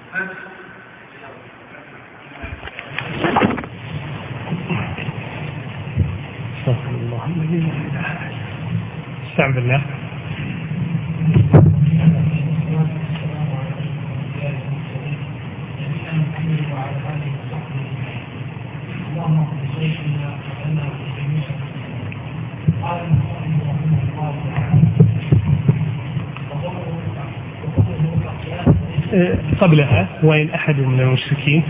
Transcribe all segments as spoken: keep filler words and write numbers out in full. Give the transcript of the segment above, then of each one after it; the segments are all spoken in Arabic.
استغفر الله الذي لا اله الا هو. استعن بالله. قبلها وإن أحد من المشركين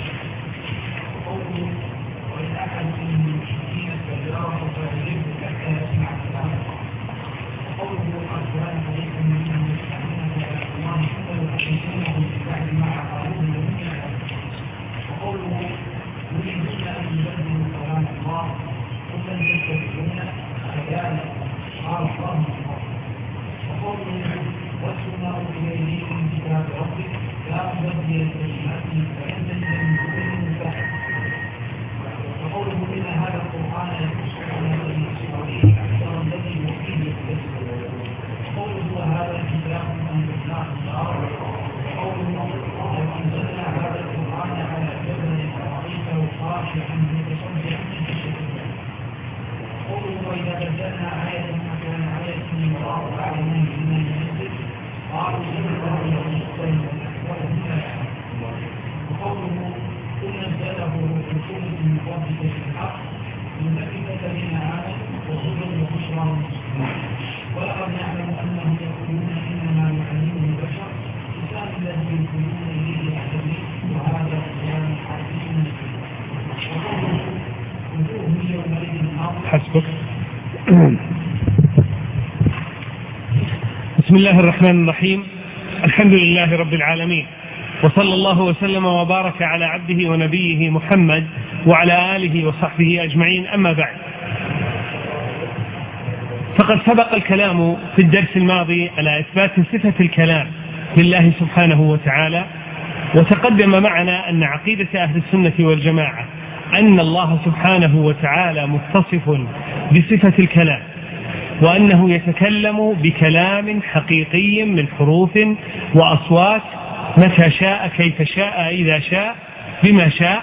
حسبك. بسم الله الرحمن الرحيم. الحمد لله رب العالمين، وصلى الله وسلم وبارك على عبده ونبيه محمد وعلى آله وصحبه أجمعين. أما بعد، فقد سبق الكلام في الدرس الماضي على إثبات صفة الكلام لله سبحانه وتعالى، وتقدم معنا أن عقيدة أهل السنة والجماعة أن الله سبحانه وتعالى متصف بصفة الكلام، وأنه يتكلم بكلام حقيقي من حروف وأصوات متى شاء كيف شاء إذا شاء بما شاء،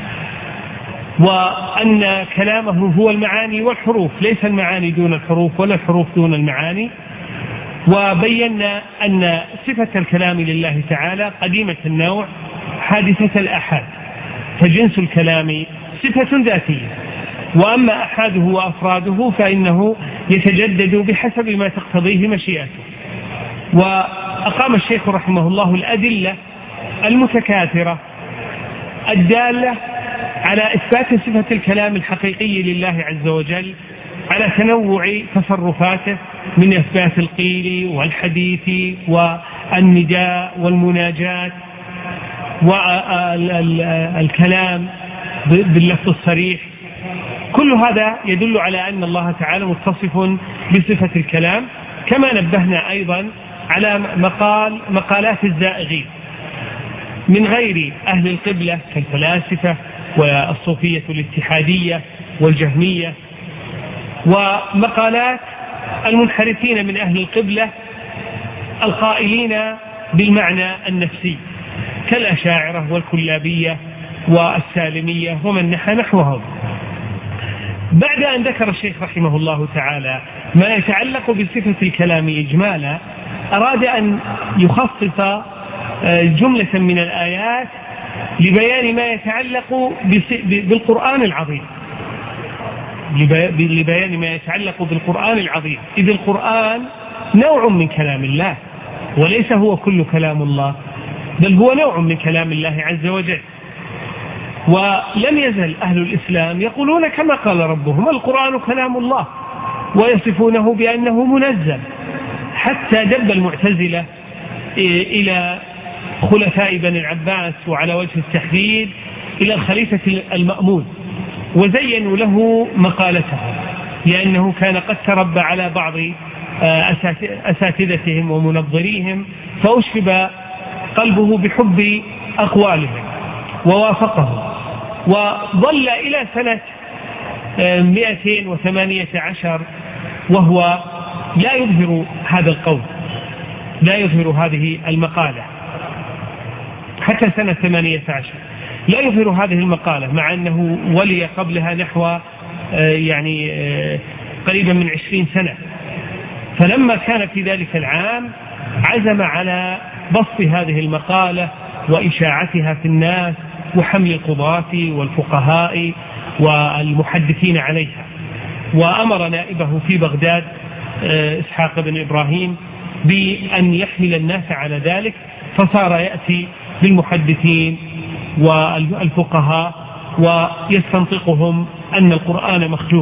وأن كلامه هو المعاني والحروف، ليس المعاني دون الحروف ولا الحروف دون المعاني. وبينا أن صفة الكلام لله تعالى قديمة النوع حادثة الآحاد، فجنس الكلام صفة ذاتية، وأما أحاده وأفراده فإنه يتجدد بحسب ما تقتضيه مشيئته. وأقام الشيخ رحمه الله الأدلة المتكاثرة الدالة على إثبات صفة الكلام الحقيقي لله عز وجل على تنوع تصرفاته من إثبات القيل والحديث والنداء والمناجات والكلام باللفظ الصريح. كل هذا يدل على أن الله تعالى متصف بصفة الكلام، كما نبهنا أيضا على مقال مقالات الزائغين من غير أهل القبلة كالفلاسفة والصوفية الاتحادية والجهمية، ومقالات المنحرفين من أهل القبلة القائلين بالمعنى النفسي كالأشاعرة والكلابية والسالمية ومن نحى نحوهم. بعد أن ذكر الشيخ رحمه الله تعالى ما يتعلق بصفة الكلام إجمالا، أراد أن يخصص جملة من الآيات لبيان ما يتعلق بالقرآن العظيم، لبيان ما يتعلق بالقرآن العظيم، إذ القرآن نوع من كلام الله وليس هو كل كلام الله، بل هو نوع من كلام الله عز وجل. ولم يزل أهل الإسلام يقولون كما قال ربهم القرآن كلام الله، ويصفونه بأنه منزل، حتى دب المعتزلة إلى خلفاء بني العباس وعلى وجه التحديد إلى الخليفة المأمون، وزينوا له مقالته لأنه كان قد تربى على بعض أساتذتهم ومنظريهم، فأشرب قلبه بحب أقوالهم ووافقهم، وظل إلى سنة مئتين وثمانية عشر وهو لا يظهر هذا القول، لا يظهر هذه المقالة. حتى سنة ثمانية عشر لا يظهر هذه المقالة، مع أنه ولي قبلها نحو يعني قريبا من عشرين سنة. فلما كان في ذلك العام عزم على بسط هذه المقالة وإشاعتها في الناس وحمل القضاة والفقهاء والمحدثين عليها، وأمر نائبه في بغداد إسحاق بن إبراهيم بأن يحمل الناس على ذلك، فصار يأتي بالمحدثين والفقهاء ويستنطقهم أن القرآن مخلوق.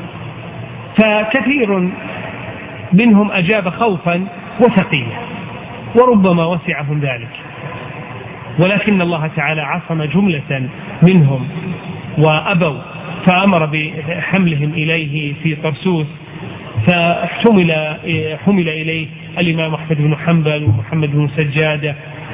فكثير منهم أجاب خوفا وثقيلا وربما وسعهم ذلك، ولكن الله تعالى عصم جملة منهم وأبوا، فأمر بحملهم إليه في طرسوس، فحمل حمل إليه الإمام أحمد بن حنبل ومحمد بن سجادة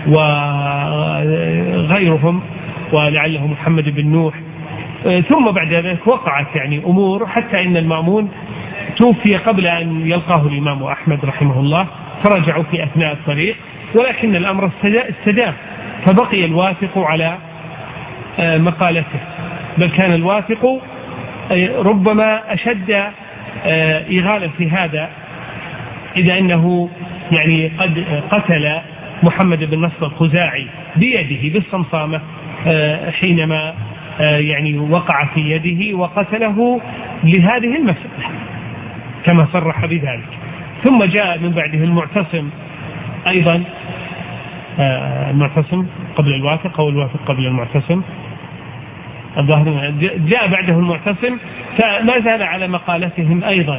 وغيرهم ولعله محمد بن نوح. ثم بعد ذلك وقعت يعني أمور، حتى إن المأمون توفي قبل أن يلقاه الإمام أحمد رحمه الله، فرجعوا في أثناء الطريق، ولكن الأمر استدام، فبقي الواثق على مقالته، بل كان الواثق ربما أشد إغالا في هذا، إذا أنه يعني قد قتل محمد بن نصر الخزاعي بيده بالصمصامة حينما يعني وقع في يده، وقتله لهذه المسألة كما صرح بذلك. ثم جاء من بعده المعتصم أيضا، المعتصم قبل الواثق أو الواثق قبل المعتصم، الظاهر جاء بعده المعتصم، فما زال على مقالتهم أيضا.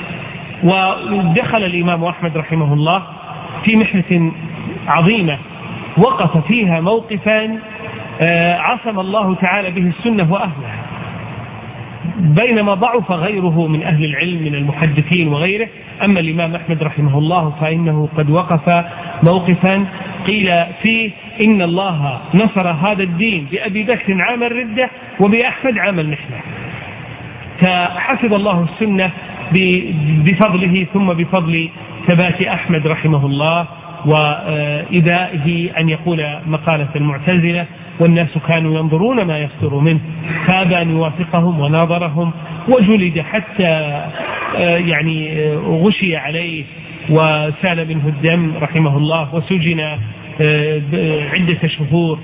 ودخل الإمام أحمد رحمه الله في محنة عظيمة وقف فيها موقفا عصم الله تعالى به السنة وأهلها، بينما ضعف غيره من أهل العلم من المحدثين وغيره. أما الإمام أحمد رحمه الله فإنه قد وقف موقفا قيل فيه إن الله نصر هذا الدين بأبي بكر عام الردة وبأحمد عام المحنة، فحفظ الله السنة بفضله ثم بفضل ثبات أحمد رحمه الله وإبائه أن يقول مقالة المعتزلة، والناس كانوا ينظرون ما يصدر منه، فأبى أن يوافقهم وناظرهم وجلد حتى يعني غشي عليه وسال منه الدم رحمه الله، وسجن عدة شهور،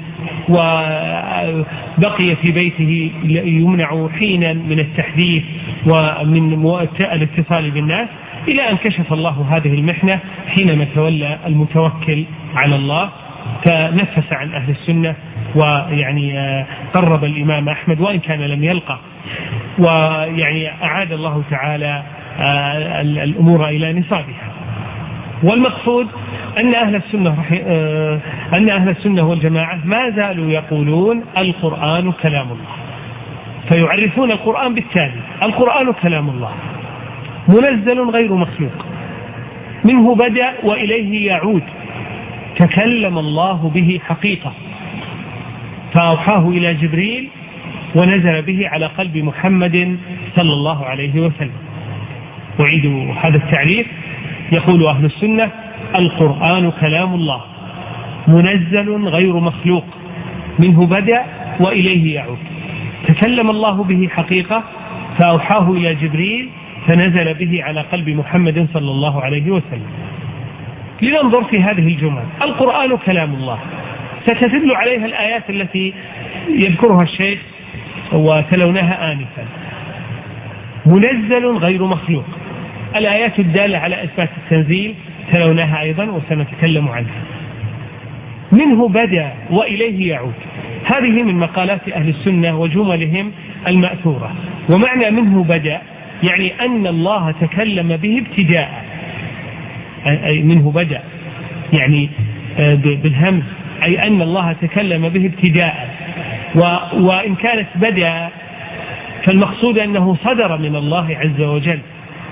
وبقي في بيته يمنع حينا من التحديث ومن الاتصال بالناس، إلى أن كشف الله هذه المحنة حينما تولى المتوكل على الله، فنفس عن أهل السنة ويعني قرب الإمام أحمد وإن كان لم يلقى، ويعني أعاد الله تعالى الأمور إلى نصابها. والمقصود أن أهل السنة أن أهل السنة والجماعة ما زالوا يقولون القرآن كلام الله، فيعرفون القرآن بالتالي: القرآن كلام الله منزل غير مخلوق، منه بدأ وإليه يعود، تكلم الله به حقيقة، فأوحاه إلى جبريل ونزل به على قلب محمد صلى الله عليه وسلم. أعيد هذا التعريف: يقول أهل السنة القرآن كلام الله منزل غير مخلوق، منه بدأ وإليه يعود، تكلم الله به حقيقة، فأوحاه إلى جبريل فنزل به على قلب محمد صلى الله عليه وسلم. لننظر في هذه الجمل: القرآن كلام الله، ستدل عليها الآيات التي يذكرها الشيخ وتلوناها آنفا. منزل غير مخلوق، الآيات الدالة على إثبات التنزيل تلوناها أيضا وسنتكلم عنها. منه بدأ وإليه يعود، هذه من مقالات أهل السنة وجملهم المأثورة. ومعنى منه بدأ يعني أن الله تكلم به ابتداء، أي منه بدأ يعني بالهمز، أي أن الله تكلم به ابتداء، وإن كانت بدأ فالمقصود أنه صدر من الله عز وجل.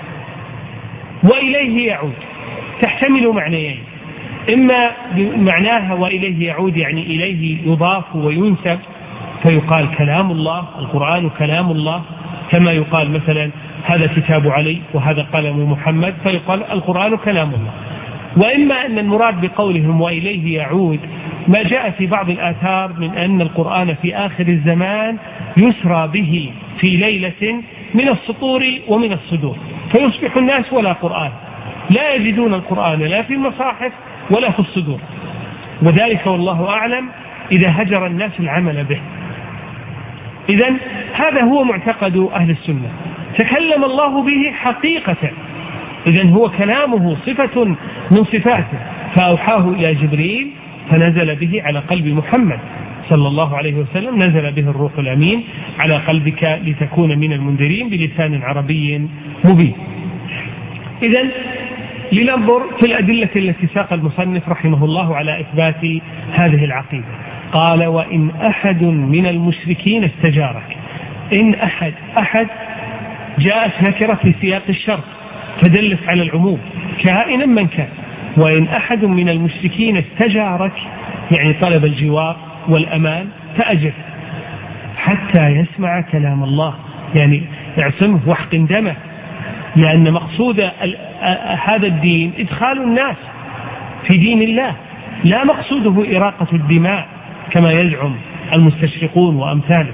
وإليه يعود تحتمل معنيين: إما معناها وإليه يعود يعني إليه يضاف وينسب، فيقال كلام الله، القرآن كلام الله، كما يقال مثلا هذا كتاب علي وهذا قلم محمد، فيقال القرآن كلام الله. وإما أن المراد بقولهم وإليه يعود ما جاء في بعض الآثار من أن القرآن في آخر الزمان يسرى به في ليلة من السطور ومن الصدور، فيصبح الناس ولا قرآن، لا يجدون القرآن لا في المصاحف ولا في الصدور، وذلك والله أعلم إذا هجر الناس العمل به. إذن هذا هو معتقد أهل السنة، تكلم الله به حقيقة، إذن هو كلامه صفة من صفاته، فأوحاه إلى جبريل فنزل به على قلب محمد صلى الله عليه وسلم، نزل به الروح الأمين على قلبك لتكون من المنذرين بلسان عربي مبين. إذن لننظر في الأدلة التي ساق المصنف رحمه الله على إثبات هذه العقيدة. قال: وإن أحد من المشركين استجارك. إن أحد أحد جاءت نكرة في سياق الشرط فدلت على العموم كائنا من كان. وإن أحد من المشركين استجارك يعني طلب الجوار والأمان فأجر حتى يسمع كلام الله، يعني اعصمه واحقن دمه، لأن مقصود هذا الدين إدخال الناس في دين الله، لا مقصوده إراقة الدماء كما يزعم المستشرقون وأمثالهم.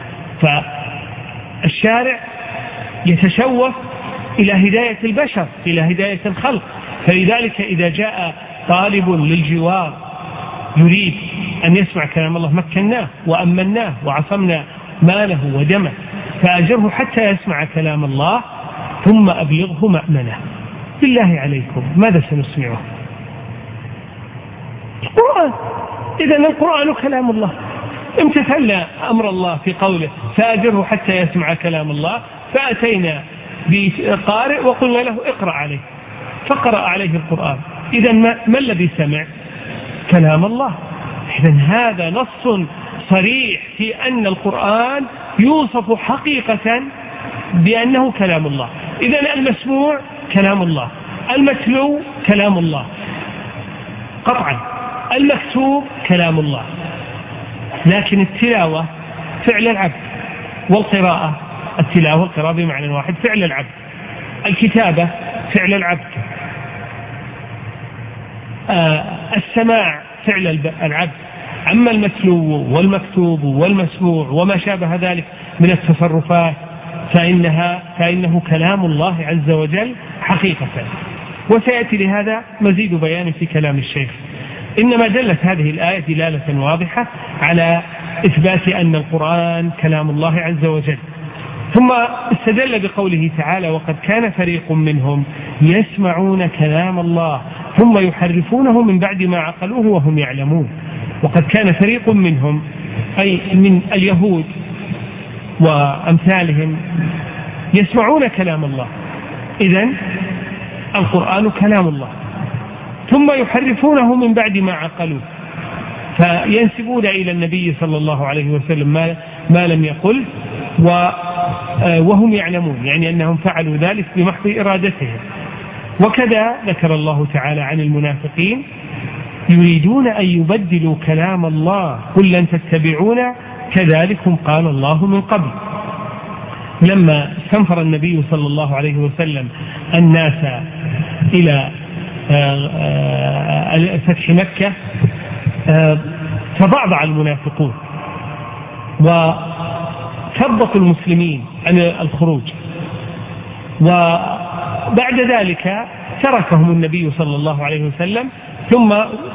فالشارع يتشوف إلى هداية البشر، إلى هداية الخلق، فلذلك إذا جاء طالب للجوار يريد أن يسمع كلام الله مكناه وأمناه وعصمنا ماله ودمه، فأجره حتى يسمع كلام الله ثم أبلغه مأمنه. بالله عليكم ماذا سنسمعه؟ القرآن. إذن القرآن كلام الله، امتثلنا أمر الله في قوله فأجره حتى يسمع كلام الله، فأتينا بقارئ وقلنا له اقرأ عليه فقرأ عليه القرآن. إذن ما, ما الذي سمع؟ كلام الله. إذن هذا نص صريح في أن القرآن يوصف حقيقة بأنه كلام الله. إذن المسموع كلام الله، المتلو كلام الله قطعا، المكتوب كلام الله، لكن التلاوة فعل العبد، والقراءة التلاوة القراءة بمعنى واحد فعل العبد، الكتابة فعل العبد، آه السماع فعل العبد. أما المتلو والمكتوب والمسموع وما شابه ذلك من التصرفات فإنها فإنه كلام الله عز وجل حقيقة. وسيأتي لهذا مزيد بيان في كلام الشيخ. إنما دلت هذه الآية دلالة واضحة على إثبات أن القرآن كلام الله عز وجل. ثم استدل بقوله تعالى: وقد كان فريق منهم يسمعون كلام الله ثم يحرفونه من بعد ما عقلوه وهم يعلمون. وقد كان فريق منهم أي من اليهود وأمثالهم يسمعون كلام الله، إذن القرآن كلام الله، ثم يحرفونه من بعد ما عقلوه، فينسبون إلى النبي صلى الله عليه وسلم ما, ما لم يقل وهم يعلمون، يعني أنهم فعلوا ذلك بمحض إرادتهم. وكذا ذكر الله تعالى عن المنافقين: يريدون أن يبدلوا كلام الله قل لن تتبعون كذلكم قال الله من قبل. لما استنفر النبي صلى الله عليه وسلم الناس إلى فتح مكة تضعضع المنافقون وثبطوا المسلمين عن الخروج، وبعد ذلك تركهم النبي صلى الله عليه وسلم، ثم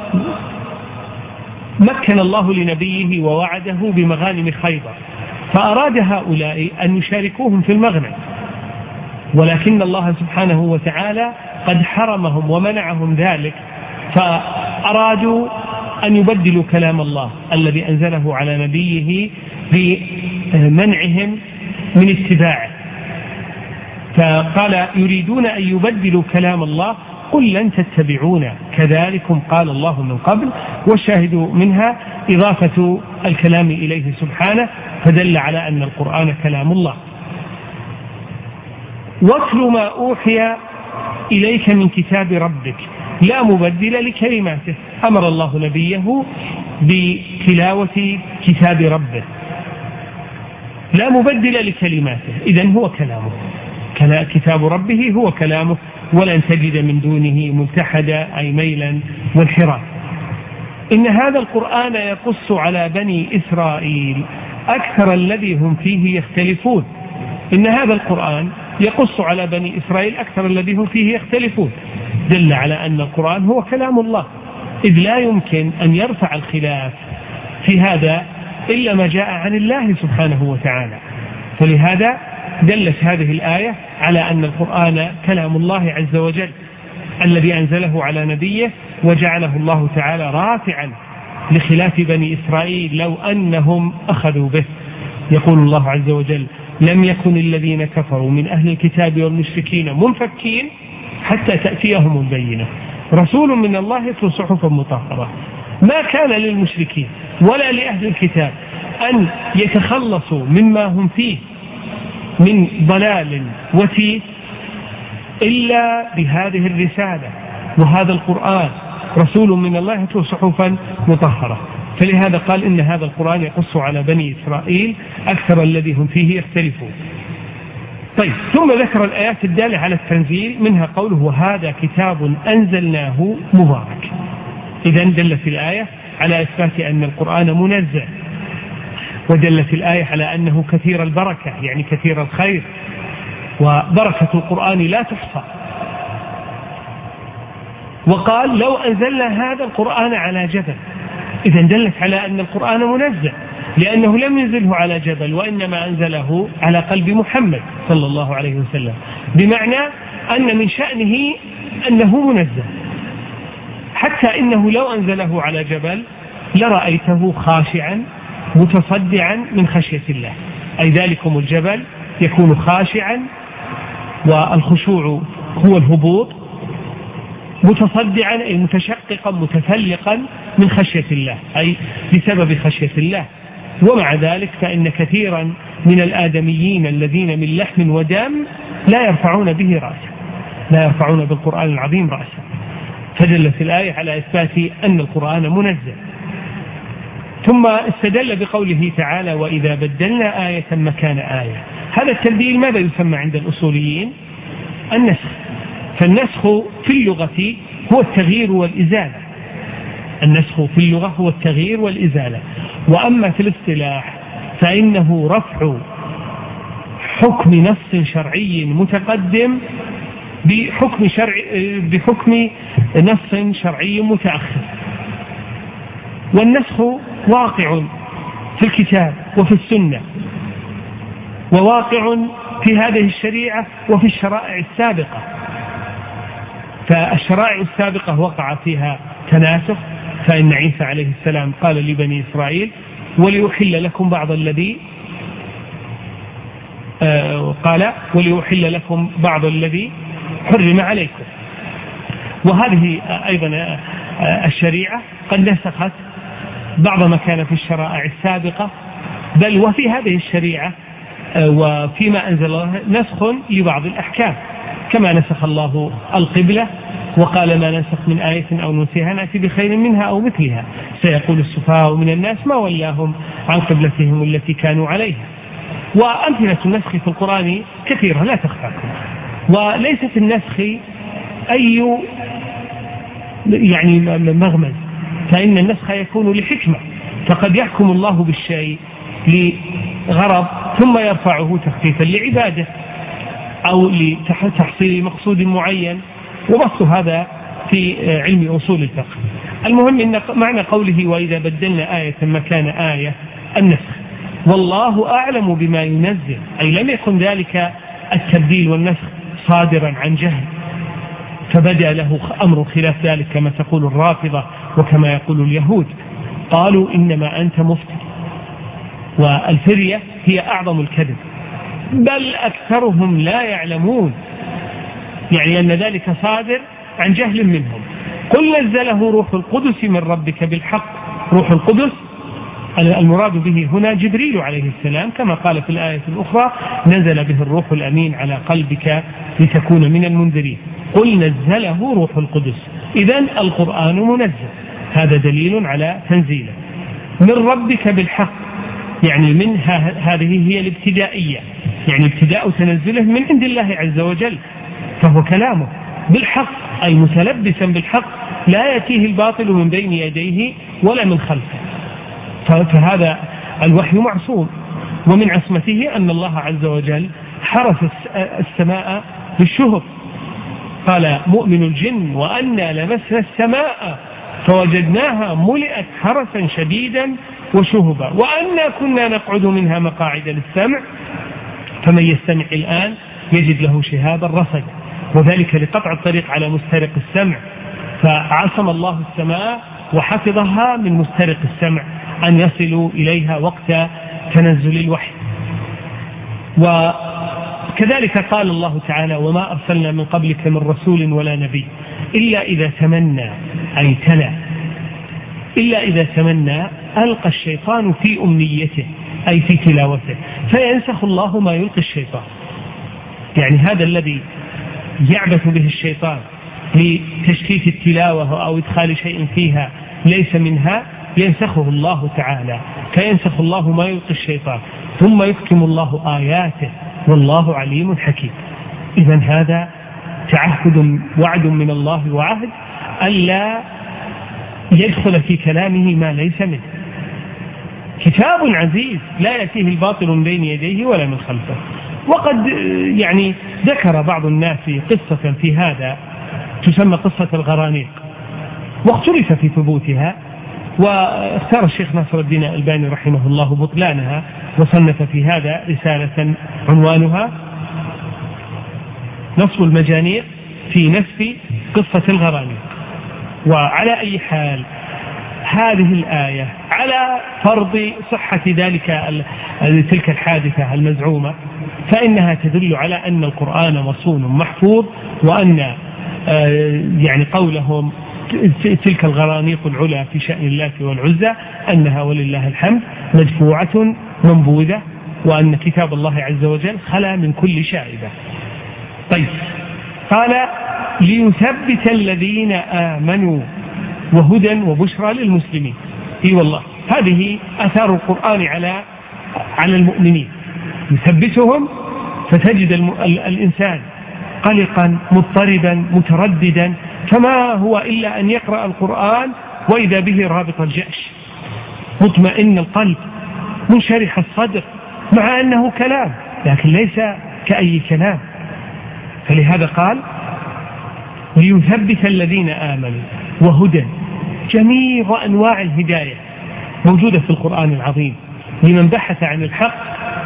مكن الله لنبيه ووعده بمغانم خيبر، فأراد هؤلاء أن يشاركوهم في المغنم، ولكن الله سبحانه وتعالى قد حرمهم ومنعهم ذلك، فأرادوا أن يبدلوا كلام الله الذي أنزله على نبيه بمنعهم من اتباعه، فقال: يريدون أن يبدلوا كلام الله قل لن تتبعونا كذلكم قال الله من قبل. والشاهد منها إضافة الكلام إليه سبحانه، فدل على أن القرآن كلام الله. واتل ما أوحي إليك من كتاب ربك لا مبدل لكلماته. أمر الله نبيه بتلاوة كتاب ربه لا مبدل لكلماته، إذن هو كلامه، كتاب ربه هو كلامه، ولن تجد من دونه ملتحدا أي ميلا وانحراف. إن هذا القرآن يقص على بني إسرائيل أكثر الذي هم فيه يختلفون. إن هذا القرآن يقص على بني إسرائيل أكثر الذي هم فيه يختلفون، دل على أن القرآن هو كلام الله، إذ لا يمكن أن يرفع الخلاف في هذا إلا ما جاء عن الله سبحانه وتعالى. فلهذا دلت هذه الآية على أن القرآن كلام الله عز وجل الذي أنزله على نبيه، وجعله الله تعالى رافعا لخلاف بني إسرائيل لو أنهم أخذوا به. يقول الله عز وجل: لم يكن الذين كفروا من أهل الكتاب والمشركين منفكين حتى تأتيهم البينة رسول من الله يتلو صحفا مطهرة. ما كان للمشركين ولا لأهل الكتاب أن يتخلصوا مما هم فيه من ضلال وتيه إلا بهذه الرسالة وهذا القرآن، رسول من الله يتلو صحفا مطهرة. فلهذا قال إن هذا القرآن يقص على بني إسرائيل أكثر الذي هم فيه يختلفون. طيب، ثم ذكر الآيات الدالة على التنزيل، منها قوله: وهذا كتاب أنزلناه مبارك. إذن دلت الآية على إثبات أن القرآن منزل، ودلت الآية على أنه كثير البركة، يعني كثير الخير، وبركة القرآن لا تحصى. وقال: لو أنزلنا هذا القرآن على جبل. إذن دلت على أن القرآن منزل، لأنه لم ينزله على جبل، وإنما أنزله على قلب محمد صلى الله عليه وسلم، بمعنى أن من شأنه أنه منزل، حتى إنه لو أنزله على جبل لرأيته خاشعا متصدعا من خشية الله. أي ذلكم الجبل يكون خاشعا، والخشوع هو الهبوط، متصدعا أي متشققا متفلقا من خشية الله، أي بسبب خشية الله. ومع ذلك فإن كثيرا من الآدميين الذين من لحم ودم لا يرفعون به رأسا، لا يرفعون بالقرآن العظيم رأسا. فدلت الآية على إثبات أن القرآن منزل. ثم استدل بقوله تعالى: وإذا بدلنا آية مكان آية. هذا التبديل ماذا يسمى عند الأصوليين؟ النسخ. فالنسخ في اللغة هو التغيير والإزالة. النسخ في اللغة هو التغيير والإزالة. وأما في الاصطلاح فإنه رفع حكم نص شرعي متقدم بحكم, شرع بحكم نص شرعي متأخر. والنسخ واقع في الكتاب وفي السنة، وواقع في هذه الشريعة وفي الشرائع السابقة. فالشرائع السابقة وقع فيها تناسخ، فإن عيسى عليه السلام قال لبني إسرائيل: وليحل لكم بعض الذي آه قال وليحل لكم بعض الذي حرم عليكم. وهذه أيضا الشريعة قد نسخت بعض ما كان في الشرائع السابقة، بل وفي هذه الشريعة وفيما أنزل الله نسخ لبعض الأحكام، كما نسخ الله القبلة وقال: ما نسخ من آية أو ننسها نأتي بخير منها أو مثلها، سيقول السفهاء من الناس ما ولاهم عن قبلتهم التي كانوا عليها. وأمثلة النسخ في القرآن كثيرة لا تخفاكم. وليست النسخ أي يعني مغمز، فإن النسخ يكون لحكمة، فقد يحكم الله بالشيء لغرض ثم يرفعه تخفيفا لعباده أو لتحصيل مقصود معين، وبسط هذا في علم أصول الفقه. المهم إن معنى قوله: وإذا بدلنا آية مكان آية، النسخ. والله أعلم بما ينزل، أي لم يكن ذلك التبديل والنسخ صادرا عن جهل فبدأ له أمر خلاف ذلك، كما تقول الرافضة وكما يقول اليهود، قالوا إنما أنت مفتر. والفرية هي أعظم الكذب، بل أكثرهم لا يعلمون، يعني أن ذلك صادر عن جهل منهم. قل نزله روح القدس من ربك بالحق. روح القدس المراد به هنا جبريل عليه السلام، كما قال في الآية الأخرى: نزل به الروح الأمين على قلبك لتكون من المنذرين. قل نزله روح القدس. إذن القرآن منزل، هذا دليل على تنزيله من ربك بالحق، يعني من هذه هي الابتدائية، يعني ابتداء تنزله من عند الله عز وجل، فهو كلامه بالحق، أي متلبسا بالحق لا يأتيه الباطل من بين يديه ولا من خلفه. فهذا الوحي معصوم، ومن عصمته أن الله عز وجل حرس السماء بالشهب. قال مؤمن الجن وأنا لمسنا السماء فوجدناها ملئت حرسا شديدا وشهبا وأنا كنا نقعد منها مقاعد للسمع فمن يستمع الآن يجد له شهابا رصدا، وذلك لقطع الطريق على مسترق السمع. فعصم الله السماء وحفظها من مسترق السمع أن يصلوا إليها وقت تنزل الوحي. وكذلك قال الله تعالى وما أرسلنا من قبلك من رسول ولا نبي إلا إذا تمنى أي تلا إلا إذا تمنى ألقى الشيطان في أمنيته أي في تلاوته فينسخ الله ما يلقي الشيطان. يعني هذا الذي يعبث به الشيطان لتشتيت التلاوة أو إدخال شيء فيها ليس منها ينسخه الله تعالى، فينسخ الله ما يلقي الشيطان ثم يحكم الله آياته والله عليم حكيم. إذن هذا تعهد وعد من الله وعهد ألا يدخل في كلامه ما ليس منه. كتاب عزيز لا يأتيه الباطل من بين يديه ولا من خلفه. وقد يعني ذكر بعض الناس قصة في هذا تسمى قصة الغرانيق، واختلف في ثبوتها، واختار الشيخ ناصر الدين الألباني رحمه الله بطلانها وصنف في هذا رسالة عنوانها نصب المجانيق في نسف قصة الغرانيق. وعلى أي حال هذه الآية على فرض صحة ذلك تلك الحادثة المزعومة فإنها تدل على أن القرآن مصون محفوظ، وأن يعني قولهم تلك الغرانيق العلا في شأن الله والعزى أنها ولله الحمد مدفوعة منبوذة، وأن كتاب الله عز وجل خلا من كل شائبة. طيب قال ليثبت الذين آمنوا وهدى وبشرى للمسلمين. اي والله هذه أثار القرآن على على المؤمنين، يثبتهم فتجد الإنسان قلقا مضطربا مترددا، فما هو إلا أن يقرأ القرآن وإذا به رابط الجأش مطمئن القلب منشرح الصدر، مع أنه كلام لكن ليس كأي كلام. فلهذا قال ليثبت الذين آمنوا وهدى، جميع أنواع الهداية موجودة في القرآن العظيم لمن بحث عن الحق.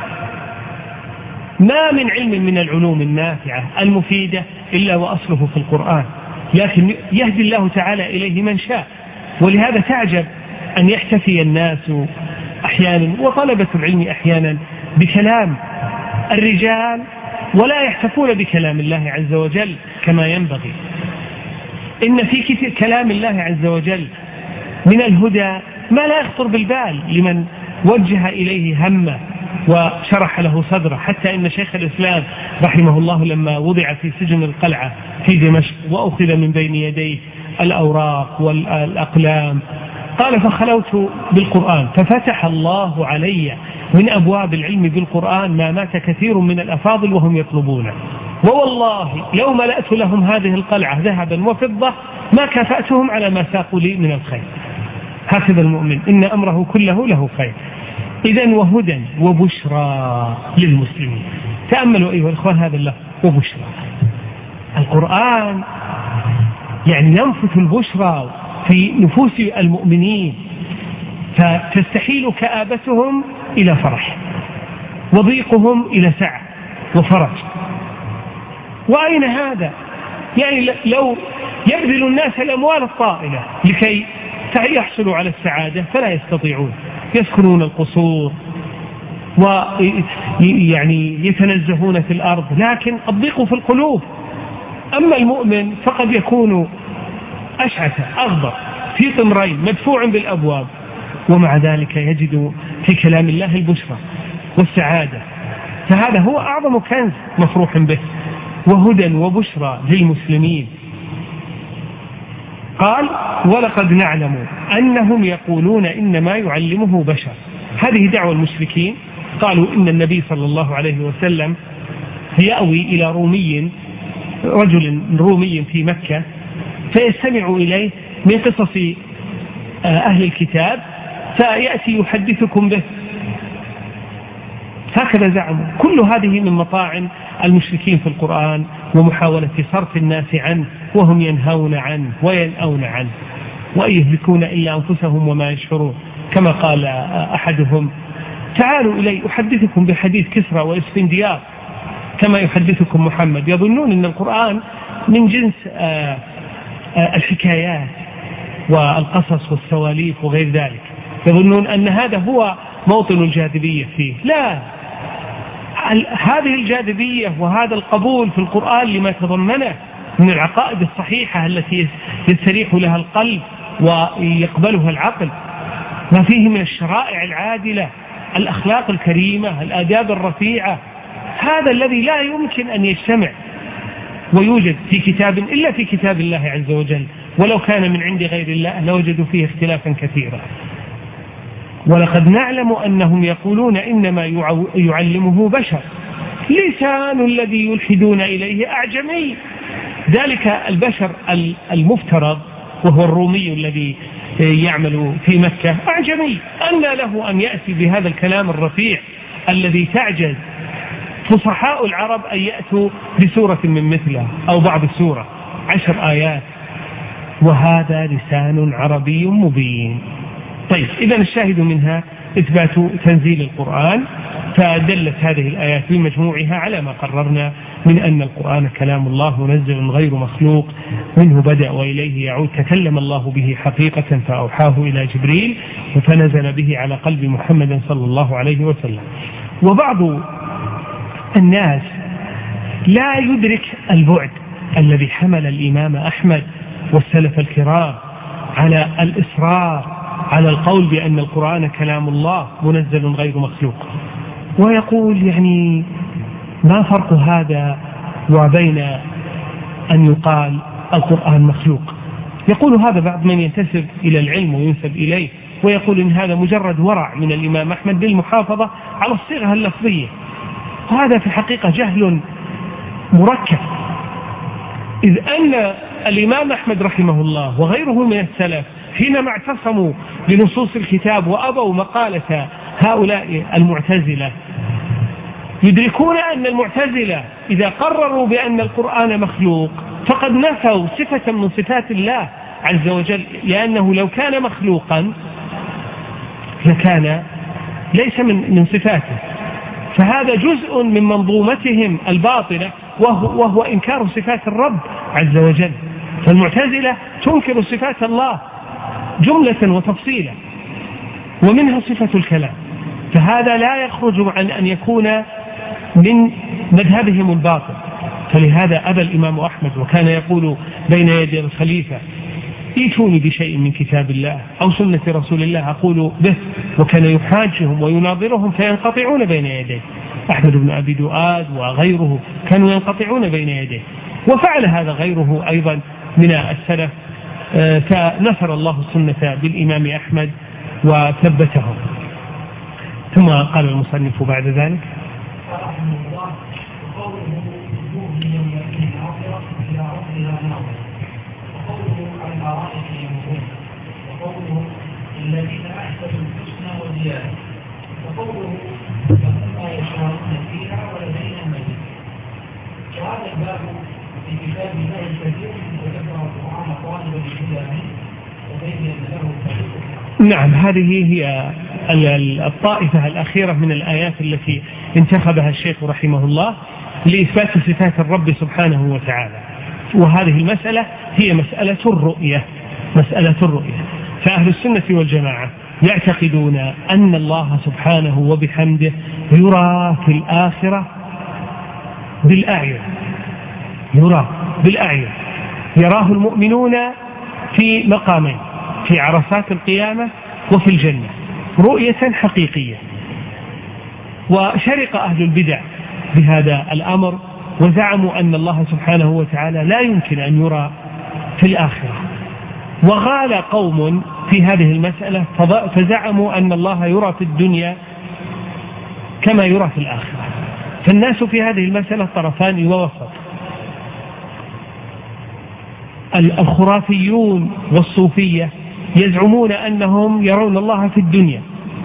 ما من علم من العلوم النافعة المفيدة إلا وأصله في القرآن، لكن يهدي الله تعالى إليه من شاء. ولهذا تعجب أن يحتفي الناس أحيانا وطلبة العلم أحيانا بكلام الرجال ولا يحتفون بكلام الله عز وجل كما ينبغي. إن في كلام الله عز وجل من الهدى ما لا يخطر بالبال لمن وجه إليه همه وشرح له صدره. حتى إن شيخ الإسلام رحمه الله لما وضع في سجن القلعة في دمشق وأخذ من بين يديه الأوراق والأقلام قال فخلوت بالقرآن ففتح الله علي من أبواب العلم بالقرآن ما مات كثير من الأفاضل وهم يطلبونه، ووالله لو ملأت لهم هذه القلعة ذهبا وفضة ما كافأتهم على ما ساقوا لي من الخير. هكذا المؤمن إن أمره كله له خير. إذن وهدى وبشرى للمسلمين. تأملوا أيها الأخوان هذا اللفظ وبشرى. القرآن يعني ينفث البشرى في نفوس المؤمنين فتستحيل كآبتهم إلى فرح وضيقهم إلى سعة وفرج. وأين هذا؟ يعني لو يبذل الناس الأموال الطائلة لكي يحصلوا على السعادة فلا يستطيعون، يسكنون القصور ويعني يتنزهون في الأرض، لكن الضيق في القلوب. أما المؤمن فقد يكون أشعث أغبر في طمرين مدفوع بالأبواب، ومع ذلك يجد في كلام الله البشرى والسعادة. فهذا هو أعظم كنز مفروح به، وهدى وبشرى للمسلمين. قال ولقد نعلم أنهم يقولون إنما يعلمه بشر. هذه دعوة المشركين، قالوا إن النبي صلى الله عليه وسلم يأوي إلى رومي رجل رومي في مكة فيستمع إليه من قصص أهل الكتاب فيأتي يحدثكم به. هكذا زعموا. كل هذه من مطاعن المشركين في القرآن ومحاولة صرف الناس عنه، وهم ينهون عنه وينأون عنه، وإن يهلكون إلا أنفسهم وما يشعرون. كما قال أحدهم: تعالوا إلي أحدثكم بحديث كسرى وإسفنديار كما يحدثكم محمد. يظنون أن القرآن من جنس الحكايات والقصص والسواليف وغير ذلك، يظنون أن هذا هو موطن الجاذبية فيه. لا، هذه الجاذبية وهذا القبول في القرآن لما تضمنه من العقائد الصحيحة التي يستريح لها القلب ويقبلها العقل، ما فيه من الشرائع العادلة، الأخلاق الكريمة، الآداب الرفيعة، هذا الذي لا يمكن أن يجتمع ويوجد في كتاب إلا في كتاب الله عز وجل، ولو كان من عند غير الله لوجدوا فيه اختلافا كثيرا. ولقد نعلم أنهم يقولون إنما يعلمه بشر، لسان الذي يلحدون إليه أعجمي. ذلك البشر المفترض وهو الرومي الذي يعمل في مكة أعجمي، أن له أن يأتي بهذا الكلام الرفيع الذي تعجز فصحاء العرب أن يأتوا بسورة من مثله أو بعض السورة عشر آيات، وهذا لسان عربي مبين. طيب، إذا الشاهد منها إثبات تنزيل القرآن، فدلت هذه الآيات بمجموعها على ما قررنا من أن القرآن كلام الله منزل غير مخلوق، منه بدأ وإليه يعود، تكلم الله به حقيقة فأوحاه إلى جبريل فنزل به على قلب محمد صلى الله عليه وسلم. وبعض الناس لا يدرك البعد الذي حمل الإمام أحمد والسلف الكرام على الإصرار على القول بأن القرآن كلام الله منزل غير مخلوق، ويقول يعني ما فرق هذا وبين أن يقال القرآن مخلوق؟ يقول هذا بعض من ينتسب إلى العلم وينسب إليه، ويقول إن هذا مجرد ورع من الإمام أحمد بالمحافظة على الصيغة اللفظية. هذا في حقيقة جهل مركب، إذ أن الإمام أحمد رحمه الله وغيره من السلف حينما اعتصموا بنصوص الكتاب وأبوا مقالة هؤلاء المعتزلة، يدركون أن المعتزلة إذا قرروا بأن القرآن مخلوق فقد نفوا صفة من صفات الله عز وجل، لأنه لو كان مخلوقا لكان ليس من من صفاته، فهذا جزء من منظومتهم الباطلة، وهو, وهو إنكار صفات الرب عز وجل. فالمعتزلة تنكر صفات الله جملة وتفصيلا، ومنها صفة الكلام، فهذا لا يخرج عن أن يكون من مذهبهم الباطل. فلهذا أبى الإمام أحمد وكان يقول بين يدي الخليفة: ائتوني بشيء من كتاب الله أو سنة رسول الله أقول به، وكان يحاجهم ويناظرهم فينقطعون بين يديه. أحمد بن أبي دؤاد وغيره كانوا ينقطعون بين يديه، وفعل هذا غيره أيضا من السلف، فنصر الله السنة بالإمام أحمد وثبته. ثم قال المصنف بعد ذلك: الذين أحسنوا الحسنى وزيادة، وقوله لهم ما يشاءون فيها ولدينا مزيد. وهذا الباب في كتاب الله الكثير وذكر القرآن طالبا للهدى منه وبين له الطريق. نعم، هذه هي الطائفة الأخيرة من الآيات التي انتخبها الشيخ رحمه الله لإثبات صفات الرب سبحانه وتعالى. وهذه المسألة هي مسألة الرؤية، مسألة الرؤية. فأهل السنة والجماعة يعتقدون أن الله سبحانه وبحمده يرى في الآخرة بالأعين، يرى بالأعين، يراه المؤمنون في مقامين: في عرصات القيامة وفي الجنة، رؤية حقيقية. وشرق أهل البدع بهذا الأمر وزعموا أن الله سبحانه وتعالى لا يمكن أن يرى في الآخرة، وغال قوم في هذه المسألة فزعموا أن الله يرى في الدنيا كما يرى في الآخرة. فالناس في هذه المسألة طرفان ووسط. الخرافيون والصوفية يزعمون أنهم يرون الله في الدنيا،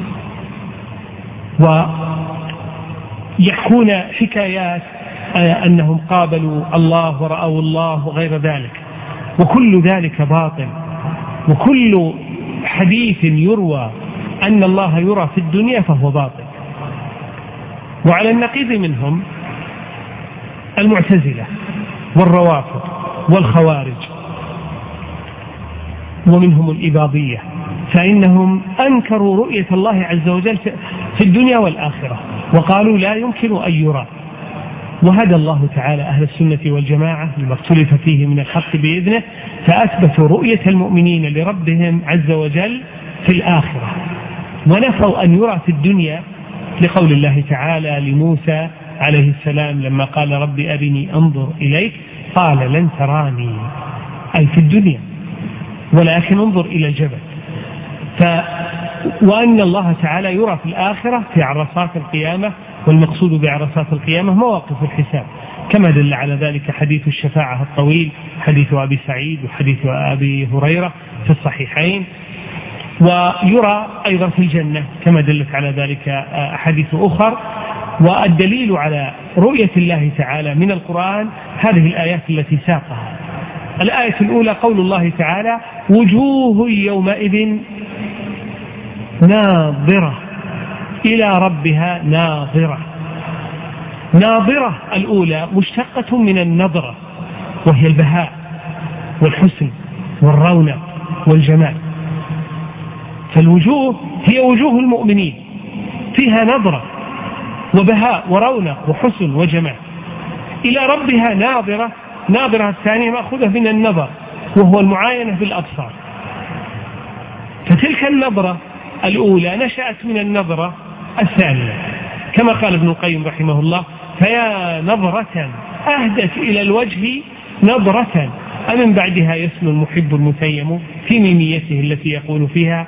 ويحكون حكايات أنهم قابلوا الله ورأوا الله وغير ذلك، وكل ذلك باطل. وكل حديث يروى أن الله يرى في الدنيا فهو باطل. وعلى النقيض منهم المعتزلة والروافض والخوارج، ومنهم الإباضية، فإنهم أنكروا رؤية الله عز وجل في الدنيا والآخرة، وقالوا لا يمكن أن يرى. وهدى الله تعالى أهل السنة والجماعة لما اختلف فيه من الحق بإذنه، فأثبتوا رؤية المؤمنين لربهم عز وجل في الآخرة، ونفوا أن يرى في الدنيا لقول الله تعالى لموسى عليه السلام لما قال رب أرني أنظر إليك، قال لن تراني، أي في الدنيا، ولكن انظر إلى الجبل. ف وأن الله تعالى يرى في الآخرة في عرصات القيامة، والمقصود بعرصات القيامة مواقف الحساب، كما دل على ذلك حديث الشفاعة الطويل، حديث أبي سعيد وحديث أبي هريرة في الصحيحين. ويرى أيضا في الجنة كما دلت على ذلك أحاديث أخر. والدليل على رؤية الله تعالى من القرآن هذه الآيات التي ساقها. الآية الأولى قول الله تعالى وجوه يومئذ ناظرة إلى ربها ناظرة. ناظرة الأولى مشتقة من النظرة، وهي البهاء والحسن والرونق والجمال. فالوجوه هي وجوه المؤمنين فيها نظرة وبهاء ورونق وحسن وجمال. إلى ربها ناظرة، ناظرة الثانية مأخوذة من النظر وهو المعاينة بالأبصار. فتلك النظرة الأولى نشأت من النظرة الثانية، كما قال ابن القيم رحمه الله فيا نظرة أهدت إلى الوجه نظرة أمن بعدها يسلو المحب المتيم في ميميته التي يقول فيها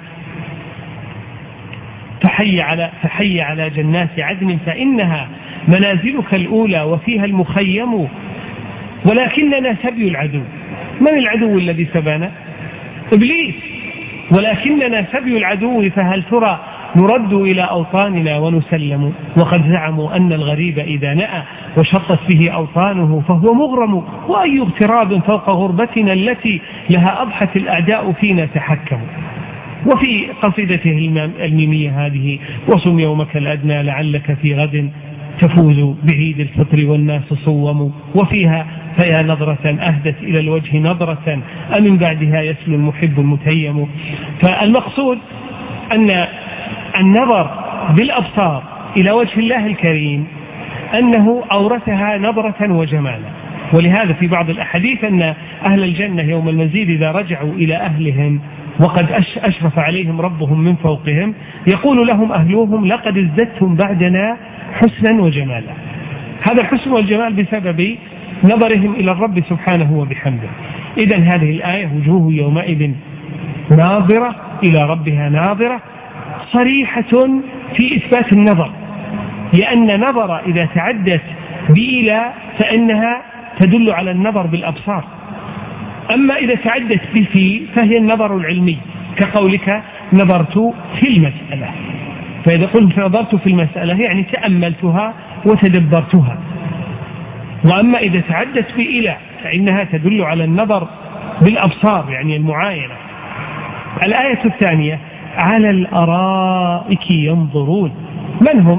فحي على, فحي على جنات عدن فإنها منازلك الأولى وفيها المخيم ولكننا سبي العدو. من العدو الذي سبانا؟ إبليس. ولكننا سبي العدو فهل ترى نرد إلى أوطاننا ونسلم وقد زعموا أن الغريب إذا نأى وشطت به أوطانه فهو مغرم وأي اغتراب فوق غربتنا التي لها أضحت الأعداء فينا تحكم. وفي قصيدته الميمية هذه وصم يومك الأدنى لعلك في غد تفوز بعيد الفطر والناس صوموا، وفيها فيا نظرة أهدت إلى الوجه نظرة أمن بعدها يسلو المحب المتيم. فالمقصود أن النظر بالأبصار إلى وجه الله الكريم أنه أورثها نظرة وجمالا. ولهذا في بعض الأحاديث أن أهل الجنة يوم المزيد إذا رجعوا إلى أهلهم وقد أشرف عليهم ربهم من فوقهم يقول لهم أهلوهم لقد ازددتم بعدنا حسنا وجمالا. هذا الحسن والجمال بسبب نظرهم إلى الرب سبحانه وبحمده. إذن هذه الآية وجوه يومئذ ناظرة إلى ربها ناظرة صريحة في إثبات النظر، لأن نظر إذا تعدت بإلى فإنها تدل على النظر بالأبصار، أما إذا تعدت بفي فهي النظر العلمي كقولك نظرت في المسألة. فإذا قلت نظرت في المسألة يعني تأملتها وتدبرتها. وأما إذا تعدت بإلى فإنها تدل على النظر بالأبصار يعني المعاينة. الآية الثانية على الأرائك ينظرون. من هم؟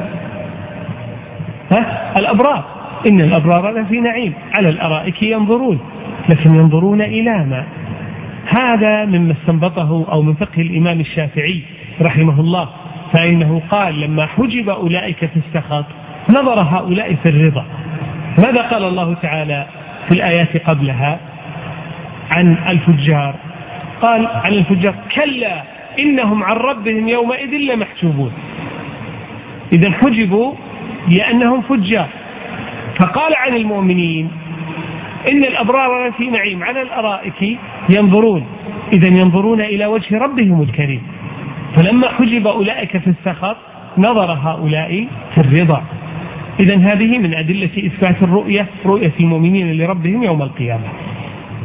ها؟ الأبرار. إن الأبرار لفي نعيم على الأرائك ينظرون، لكن ينظرون إلى ما؟ هذا مما استنبطه أو من فقه الإمام الشافعي رحمه الله، فإنه قال لما حجب أولئك في السخط نظر هؤلاء في الرضا. ماذا قال الله تعالى في الآيات قبلها عن الفجار؟ قال عن الفجار كلا إنهم عن ربهم يومئذ لمحجوبون. إذا حجبوا لأنهم فجار. فقال عن المؤمنين إن الأبرار في نعيم على الأرائك ينظرون، إذا ينظرون إلى وجه ربهم الكريم. فلما حجب أولئك في السخط نظر هؤلاء في الرضا. إذا هذه من أدلة إثبات الرؤية، رؤية المؤمنين لربهم يوم القيامة.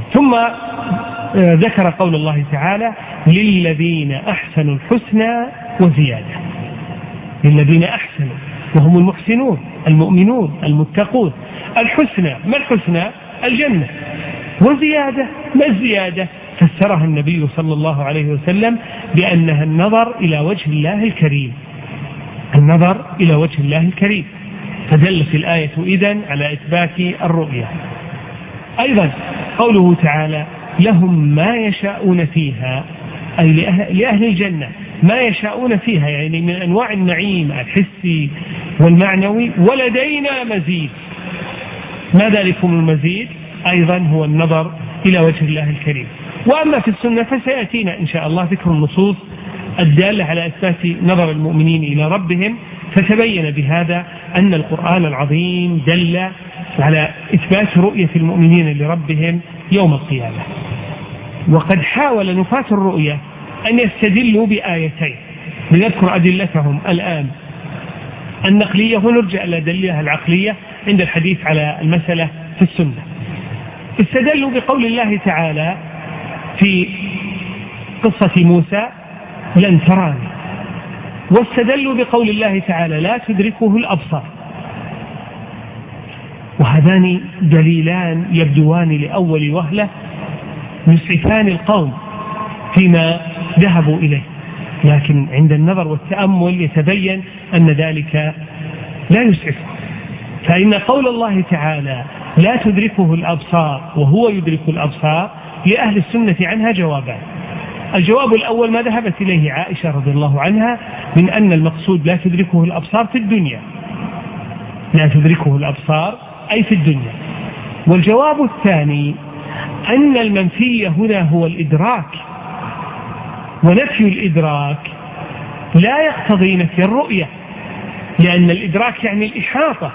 ثم ذكر قول الله تعالى للذين أحسنوا الحسنى وزيادة. للذين أحسنوا وهم المحسنون المؤمنون المتقون. الحسنى، ما الحسنى؟ الجنة. وزيادة، ما الزيادة؟ فسرها النبي صلى الله عليه وسلم بأنها النظر إلى وجه الله الكريم. النظر إلى وجه الله الكريم. فدلت الآية إذن على إثبات الرؤية. أيضا قوله تعالى لهم ما يشاءون فيها، أي لأهل الجنة ما يشاءون فيها، يعني من أنواع النعيم الحسي والمعنوي. ولدينا مزيد. ما ذلكم المزيد؟ أيضا هو النظر إلى وجه الله الكريم. وأما في السنة فسيأتينا إن شاء الله ذكر النصوص الدالة على إثبات نظر المؤمنين إلى ربهم، فتبين بهذا أن القرآن العظيم دل على إثبات رؤية المؤمنين لربهم يوم القيامة. وقد حاول نفاة الرؤية أن يستدلوا بآيتين، لنذكر أدلتهم الآن النقلية ونرجع إلى دليلها العقلية عند الحديث على المسألة في السنة. استدلوا بقول الله تعالى في قصة موسى لن تراني، واستدلوا بقول الله تعالى لا تدركه الأبصار. وهذان دليلان يبدوان لأول وهلة يسعفان القوم فيما ذهبوا إليه، لكن عند النظر والتأمل يتبين أن ذلك لا يسعفه. فإن قول الله تعالى لا تدركه الأبصار وهو يدرك الأبصار لأهل السنة عنها جوابان. الجواب الأول ما ذهبت إليه عائشة رضي الله عنها من أن المقصود لا تدركه الأبصار في الدنيا، لا تدركه الأبصار أي في الدنيا. والجواب الثاني أن المنفي هنا هو الإدراك، ونفي الإدراك لا يقتضي نفي الرؤية، لأن الإدراك يعني الإحاطة،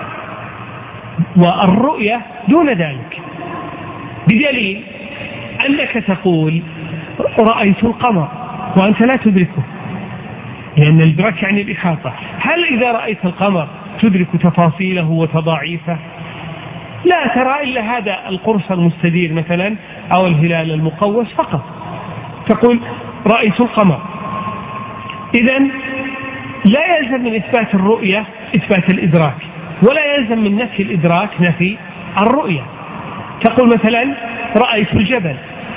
والرؤية دون ذلك. بدليل أنك تقول رأيت القمر وأنت لا تدركه، لأن الإدراك يعني الإحاطة. هل إذا رأيت القمر تدرك تفاصيله وتضاعيفه؟ لا ترى إلا هذا القرص المستدير مثلا أو الهلال المقوس فقط، تقول رأيت القمر. إذن لا يلزم من إثبات الرؤية إثبات الإدراك، ولا يلزم من نفي الإدراك نفي الرؤية. تقول مثلا رأيت الجبل،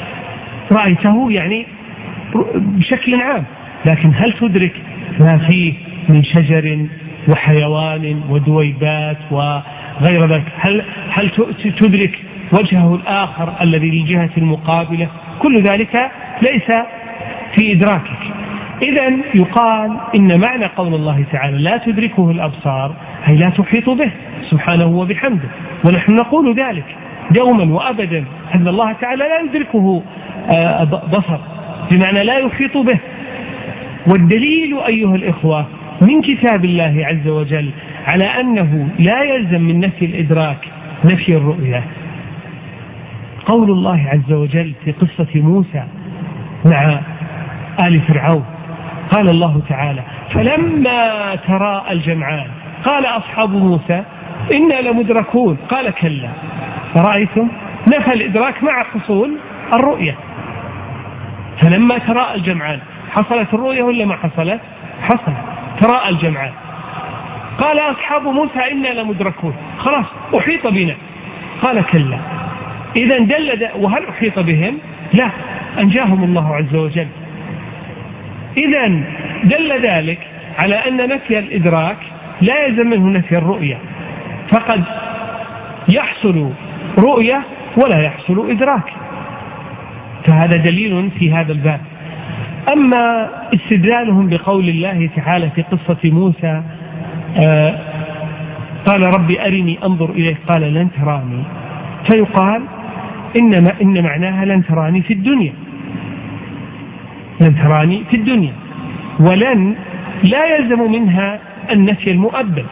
رأيته يعني بشكل عام، لكن هل تدرك ما فيه من شجر وحيوان ودويبات وغير ذلك؟ هل, هل تدرك وجهه الآخر الذي للجهة المقابلة؟ كل ذلك ليس في إدراكك. إذن يقال إن معنى قول الله تعالى لا تدركه الأبصار أي لا تحيط به سبحانه وبحمده، ونحن نقول ذلك دوما وأبدا أن الله تعالى لا يدركه بصر، بمعنى لا يحيط به. والدليل أيها الإخوة من كتاب الله عز وجل على أنه لا يلزم من نفي الإدراك نفي الرؤية قول الله عز وجل في قصة موسى مع آل فرعون. قال الله تعالى فلما ترى الجمعان قال أصحاب موسى إنا لمدركون قال كلا. فرأيتم نفى الإدراك مع حصول الرؤية. فلما ترى الجمعان حصلت الرؤية ولا ما حصلت؟ حصلت. ترى الجمعان قال أصحاب موسى إنا لمدركون، خلاص أحيط بنا. قال كلا. إذا دل، وهل أحيط بهم؟ لا، أنجاهم الله عز وجل. إذا دل ذلك على أن نفي الإدراك لا يلزم منه نفي الرؤية، فقد يحصل رؤية ولا يحصل إدراك. فهذا دليل في هذا الباب. أما استدلالهم بقول الله تعالى في قصة موسى آه قال ربي أرني أنظر إليك قال لن تراني، فيقال إنما إن معناها لن تراني في الدنيا، لن تراني في الدنيا. ولن لا يلزم منها النفي المؤبد،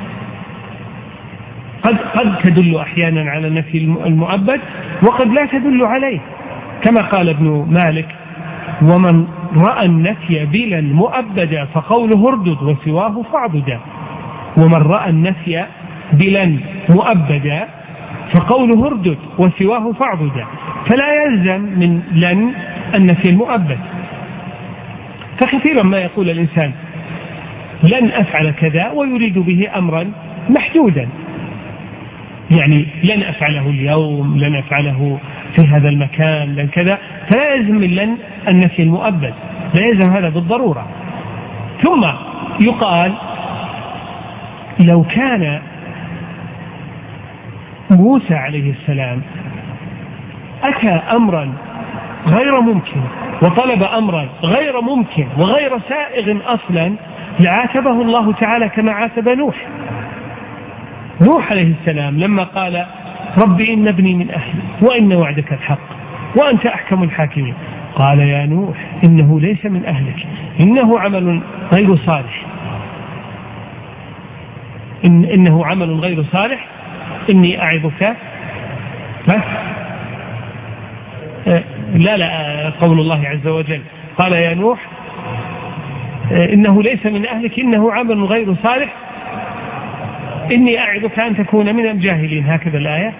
قد قد تدل أحيانا على النفي المؤبد وقد لا تدل عليه، كما قال ابن مالك ومن رأى النفي بلا مؤبدا فقوله اردد وسواه فاعبدا. ومن رأى النفي بلا مؤبدا فقوله اردد وسواه فاعبد، فلا يلزم من لن النفي المؤبد. فكثيرا ما يقول الإنسان لن أفعل كذا ويريد به أمرا محدودا، يعني لن أفعله اليوم، لن أفعله في هذا المكان، لن كذا، فلا يلزم من لن النفي المؤبد، لا يلزم هذا بالضرورة. ثم يقال لو كان موسى عليه السلام أتى أمرا غير ممكن وطلب أمرا غير ممكن وغير سائغ أصلا لعاتبه الله تعالى كما عاتب نوح. نوح عليه السلام لما قال ربي إن ابني من أهلي وإن وعدك الحق وأنت أحكم الحاكمين، قال يا نوح إنه ليس من أهلك إنه عمل غير صالح إن إنه عمل غير صالح إني أعظك لا لا قول الله عز وجل قال يا نوح إنه ليس من أهلك إنه عمل غير صالح إني أعظك أن تكون من الجاهلين، هكذا الآية.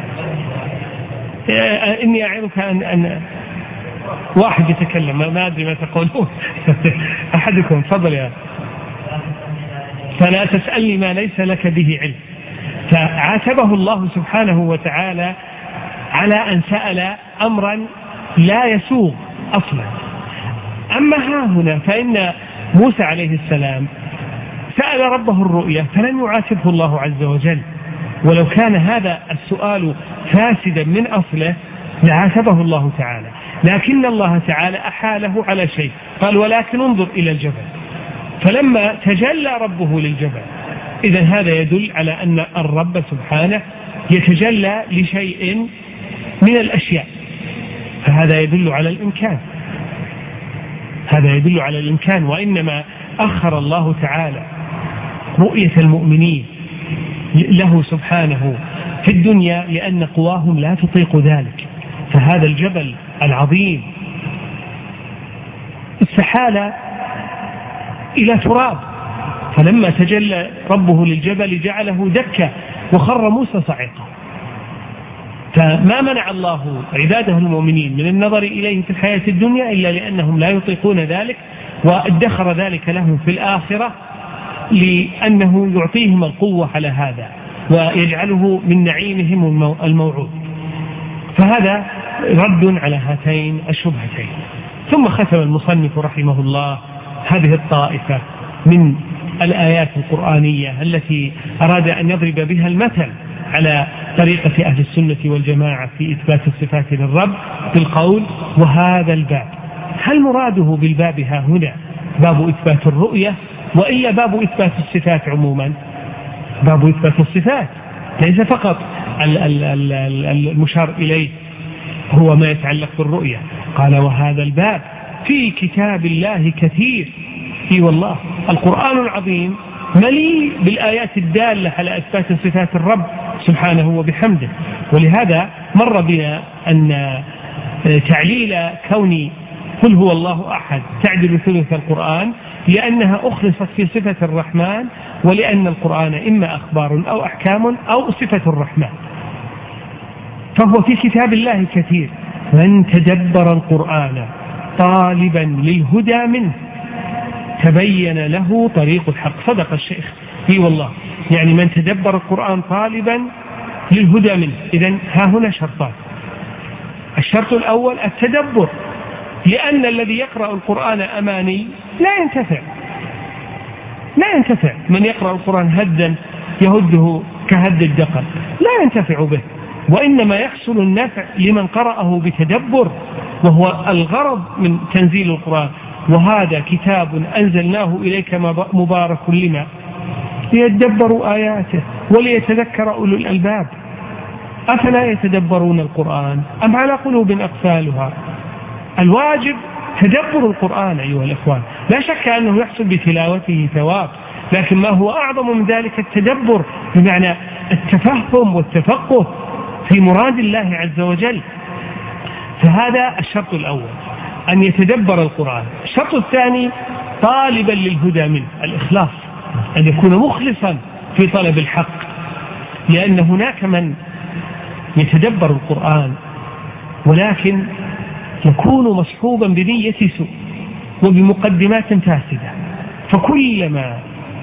إني أعظك أن, أن واحد يتكلم ما أدري ما تقولون أحدكم تفضل يا فلا تسألني ما ليس لك به علم. فعاتبه الله سبحانه وتعالى على أن سأل أمرا لا يسوغ أصلا. أما ها هنا فإن موسى عليه السلام سأل ربه الرؤية فلم يعاتبه الله عز وجل، ولو كان هذا السؤال فاسدا من أصله لعاتبه الله تعالى، لكن الله تعالى أحاله على شيء، قال ولكن انظر إلى الجبل، فلما تجلى ربه للجبل إذن هذا يدل على أن الرب سبحانه يتجلى لشيء من الأشياء، فهذا يدل على الإمكان، هذا يدل على الإمكان. وإنما أخر الله تعالى رؤية المؤمنين له سبحانه في الدنيا لأن قواهم لا تطيق ذلك. فهذا الجبل العظيم استحال إلى تراب، فلما تجلى ربه للجبل جعله دكا وخر موسى صعقا. فما منع الله عباده المؤمنين من النظر إليه في الحياة الدنيا إلا لأنهم لا يطيقون ذلك، وادخر ذلك لهم في الآخرة لأنه يعطيهم القوة على هذا ويجعله من نعيمهم الموعود. فهذا رد على هاتين الشبهتين. ثم ختم المصنف رحمه الله هذه الطائفة من الآيات القرآنية التي أراد أن يضرب بها المثل على طريقة أهل السنة والجماعة في إثبات الصفات للرب بالقول وهذا الباب. هل مراده بالباب ها هنا باب إثبات الرؤية وإلا باب إثبات الصفات عموما؟ باب إثبات الصفات، ليس فقط المشار إليه هو ما يتعلق بالرؤية. قال وهذا الباب في كتاب الله كثير، في والله القرآن العظيم مليء بالآيات الدالة على إثبات صفات الرب سبحانه وبحمده. ولهذا مر بنا أن تعليل كون قل هو الله أحد تعدل ثلث القرآن لأنها أخلصت في صفة الرحمن، ولأن القرآن إما أخبار أو أحكام أو صفة الرحمن، فهو في كتاب الله كثير. من تدبر القرآن طالبا للهدى منه تبين له طريق الحق. صدق الشيخ اي والله، يعني من تدبر القرآن طالبا للهدى منه. إذن ها هنا شرطان. الشرط الأول التدبر، لأن الذي يقرأ القرآن أماني لا ينتفع، لا ينتفع. من يقرأ القرآن هدا يهده كهد الدقل لا ينتفع به، وإنما يحصل النفع لمن قرأه بتدبر، وهو الغرض من تنزيل القرآن. وهذا كتاب أنزلناه إليك مبارك لما ليتدبروا آياته وليتذكر أولو الألباب. أفلا يتدبرون القرآن أم على قلوب أقفالها؟ الواجب تدبر القرآن أيها الأخوان. لا شك أنه يحصل بتلاوته ثواب، لكن ما هو أعظم من ذلك التدبر بمعنى التفهم والتفقه في مراد الله عز وجل. فهذا الشرط الأول أن يتدبر القرآن. الشرط الثاني طالبا للهدى منه، الإخلاص، أن يكون مخلصا في طلب الحق، لأن هناك من يتدبر القرآن، ولكن يكون مصحوبا بنية سوء وبمقدمات فاسدة، فكلما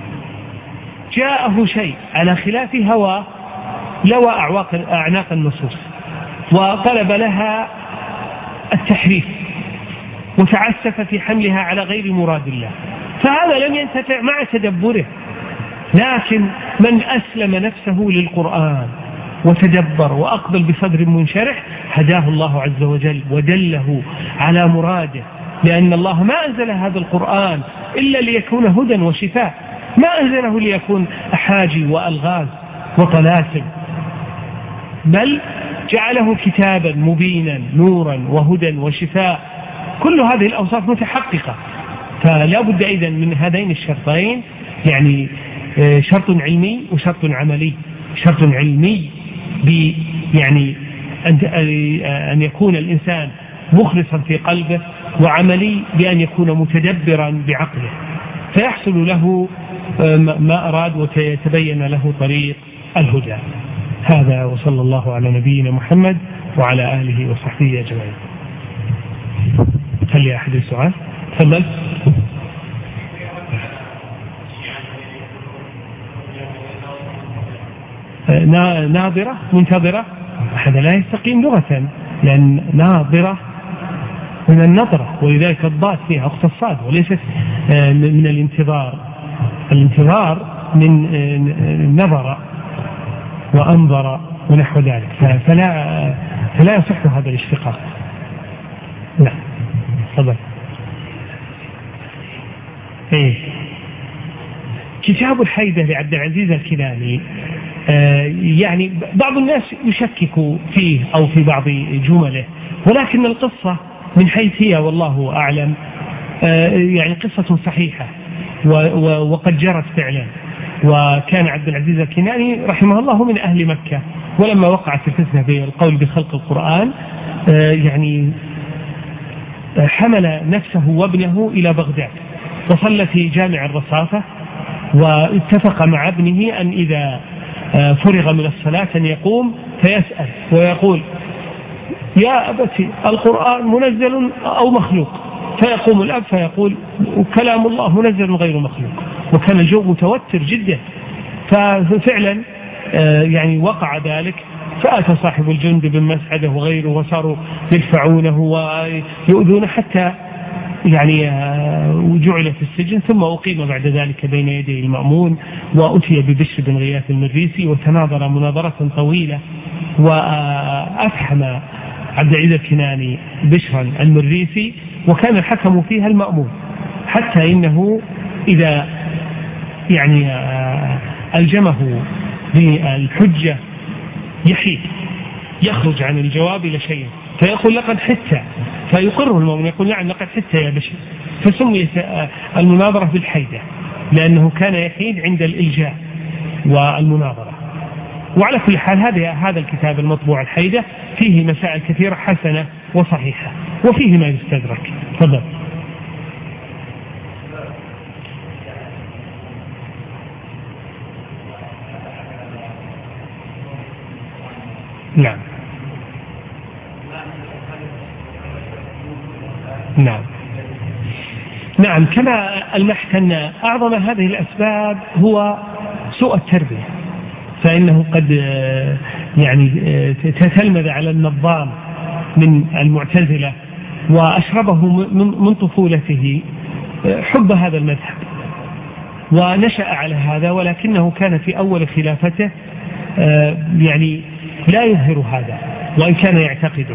جاءه شيء على خلاف هواه لوى أعواق أعناق النصوص وطلب لها التحريف وتعسف في حملها على غير مراد الله، فهذا لم ينتفع مع تدبره. لكن من أسلم نفسه للقرآن وتدبر وأقبل بصدر منشرح هداه الله عز وجل ودله على مراده، لأن الله ما أنزل هذا القرآن إلا ليكون هدى وشفاء، ما أنزله ليكون أحاجي وألغاز وطلاسم، بل جعله كتابا مبينا نورا وهدى وشفاء، كل هذه الأوصاف متحققة. فلا بد إذن من هذين الشرطين، يعني شرط علمي وشرط عملي. شرط علمي ب يعني أن يكون الإنسان مخلصا في قلبه، وعملي بأن يكون متدبرا بعقله فيحصل له ما أراد ويتبين له طريق الهدى. هذا، وصلى الله على نبينا محمد وعلى آله وصحبه أجمعين. هل أحد السؤال؟ تفضل. ناظرة منتظرة، هذا لا يستقيم لغة، لأن ناظرة من النظرة، ولذلك الضاد فيها أخت الصاد وليست من الانتظار. الانتظار من نظر وأنظر ونحو ذلك، فلا فلا يصح هذا الاشتقاق. لا تفضل. إيه كتاب الحيدة لعبد العزيز الكناني، يعني بعض الناس يشكك فيه أو في بعض جمله، ولكن القصة من حيث هي والله أعلم يعني قصة صحيحة وقد جرت فعلا. وكان عبد العزيز الكناني رحمه الله من أهل مكة، ولما وقعت الفتنة بالقول بخلق القرآن يعني حمل نفسه وابنه إلى بغداد، وصلى في جامع الرصافة، واتفق مع ابنه أن إذا فرغ من الصلاة أن يقوم فيسأل ويقول: يا أبتي القرآن منزل أو مخلوق؟ فيقوم الأب فيقول: كلام الله منزل غير مخلوق. وكان الجو متوتر جدا، ففعلا يعني وقع ذلك، فأتى صاحب الجند بن مسعدة وغيره وصاروا يدفعونه ويؤذونه حتى يعني جعل في السجن، ثم أقيم بعد ذلك بين يدي المأمون، وأتي ببشر بن غياث المريسي وتناظر مناظرة طويلة، وأفحم عبد العزيز الكناني بشرا المريسي، وكان الحكم فيها المأمون، حتى إنه إذا يعني ألجمه بالحجة يحيد، يخرج عن الجواب إلى شيء فيقول: لقد حدت، فيقره المؤمن يقول: نعم لقد حدت يا بشر. فسميت المناظرة بالحيدة لأنه كان يحيد عند الإلجاء والمناظرة. وعلى كل حال هذا هذا الكتاب المطبوع الحيدة فيه مسائل كثيرة حسنة وصحيحة، وفيه ما يستدرك. تفضل. نعم نعم نعم كما ألمحت أن أعظم هذه الأسباب هو سوء التربية، فإنه قد يعني تتلمذ على النظام من المعتزلة، وأشربه من طفولته حب هذا المذهب، ونشأ على هذا، ولكنه كان في أول خلافته يعني لا يظهر هذا وإن كان يعتقده،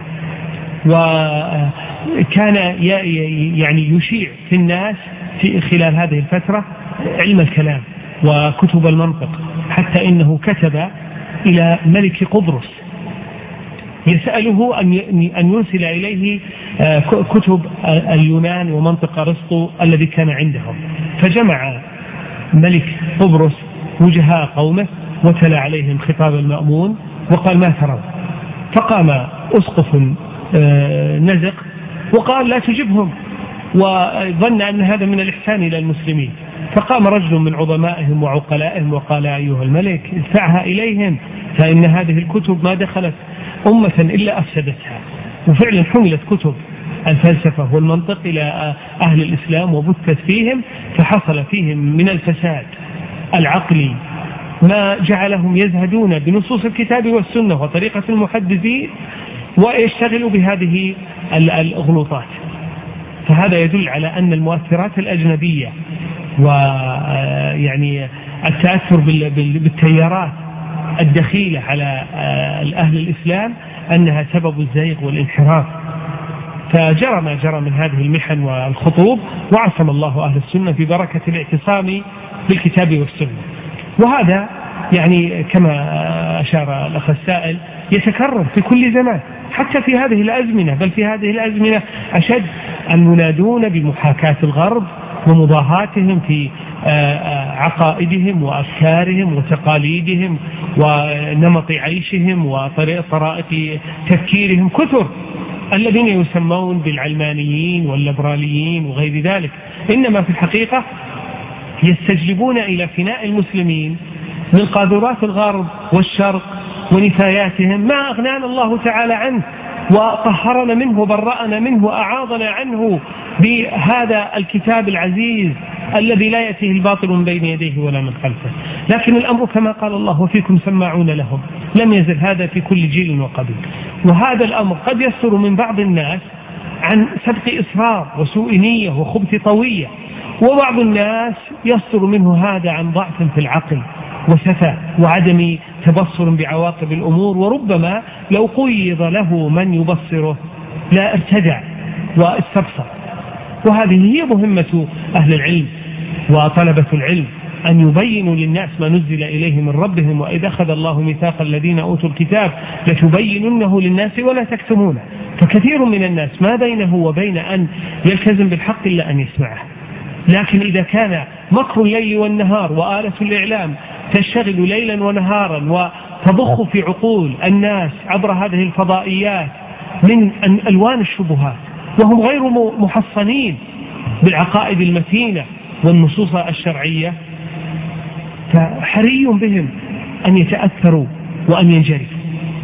وكان يعني يشيع في الناس في خلال هذه الفترة علم الكلام وكتب المنطق، حتى إنه كتب إلى ملك قبرص يسأله أن يرسل إليه كتب اليونان ومنطق أرسطو الذي كان عندهم، فجمع ملك قبرص وجهاء قومه وتلا عليهم خطاب المأمون وقال: ما ترون؟ فقام أسقف نزق وقال: لا تجبهم، وظن أن هذا من الإحسان إلى المسلمين. فقام رجل من عظمائهم وعقلائهم وقال: أيها الملك ادفعها إليهم، فإن هذه الكتب ما دخلت أمة إلا أفسدتها. وفعلا حملت كتب الفلسفة والمنطق إلى أهل الإسلام وبثت فيهم، فحصل فيهم من الفساد العقلي ما جعلهم يزهدون بنصوص الكتاب والسنة وطريقة المحدثين ويشتغلوا بهذه الغلطات. فهذا يدل على أن المؤثرات الأجنبية ويعني التأثر بالتيارات الدخيلة على أهل الإسلام أنها سبب الزيغ والانحراف. فجرى ما جرى من هذه المحن والخطوب، وعصم الله أهل السنة ببركة الاعتصام بالكتاب والسنة. وهذا يعني كما أشار الأخ السائل يتكرر في كل زمان، حتى في هذه الأزمنة، بل في هذه الأزمنة أشد المنادون بمحاكاة الغرب ومضاهاتهم في عقائدهم وأفكارهم وتقاليدهم ونمط عيشهم وطرائق تفكيرهم كثر الذين يسمون بالعلمانيين والليبراليين وغير ذلك، إنما في الحقيقة يستجلبون إلى فناء المسلمين من قاذورات الغرب والشرق ونفاياتهم ما أغنانا الله تعالى عنه وطهرنا منه وبرأنا منه وأعاضنا عنه بهذا الكتاب العزيز الذي لا يأتيه الباطل من بين يديه ولا من خلفه. لكن الأمر كما قال الله وفيكم سماعون لهم، لم يزل هذا في كل جيل وقبيل. وهذا الأمر قد يصدر من بعض الناس عن سبق إصرار وسوء نية وخبث طوية، وبعض الناس يصدر منه هذا عن ضعف في العقل وسفة وعدم تبصر بعواقب الأمور، وربما لو قيض له من يبصره لا ارتدع واستبصر. وهذه هي مهمة أهل العلم وطلبة العلم، أن يبينوا للناس ما نزل إليه من ربهم. وإذا أخذ الله ميثاق الذين أوتوا الكتاب لتبيننه للناس ولا تكتمونه. فكثير من الناس ما بينه وبين أن يلتزم بالحق إلا أن يسمعه. لكن إذا كان مكر الليل والنهار وآلة الإعلام تشتغل ليلا ونهارا وتضخ في عقول الناس عبر هذه الفضائيات من ألوان الشبهات، وهم غير محصنين بالعقائد المتينة والنصوص الشرعية، فحري بهم أن يتأثروا وأن ينجرفوا.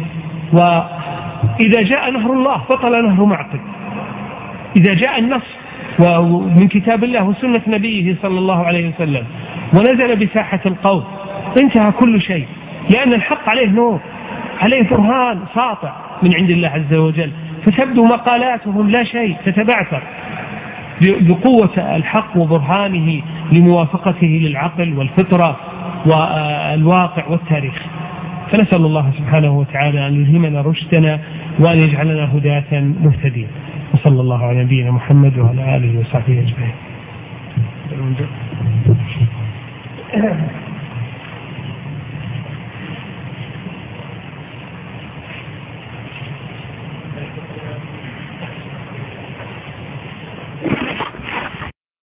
وإذا جاء نهر الله بطل نهر معقل. إذا جاء النص ومن كتاب الله وسنة نبيه صلى الله عليه وسلم ونزل بساحة القول انتهى كل شيء، لأن الحق عليه نور، عليه برهان ساطع من عند الله عز وجل، فتبدو مقالاتهم لا شيء، تتبعثر بقوة الحق وبرهانه لموافقته للعقل والفطرة والواقع والتاريخ. فنسأل الله سبحانه وتعالى أن يلهمنا رشدنا وأن يجعلنا هداة مهتدين. وصلى الله على نبينا محمد وعلى آله وصحبه أجمعين.